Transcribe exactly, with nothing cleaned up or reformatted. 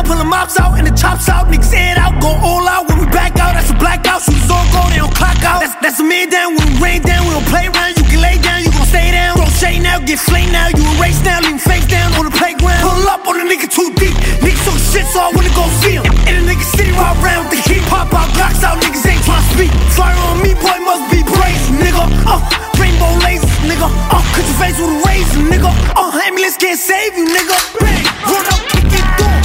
pulling mops out and the chops out. Niggas head out, go all out. When we back out, that's a blackout. Shooters all go, they don't clock out. That's, that's a man down, when we rain down. We don't play around, you can lay down, you gon' stay down. Throw shade now, get flayed now. You erase now, leave him face down on the playground. Pull up on a nigga too deep. Niggas talk shit, so I wanna go see him. In a nigga city, ride around with the heat. Pop out, Glocks out, niggas ain't tryna speak. Fire on me, boy, must be brazen, nigga. Uh, rainbow lasers, nigga. Uh, cut your face with a razor, nigga. Uh, ambulance can't save you, nigga. Bang, run up, kick it through.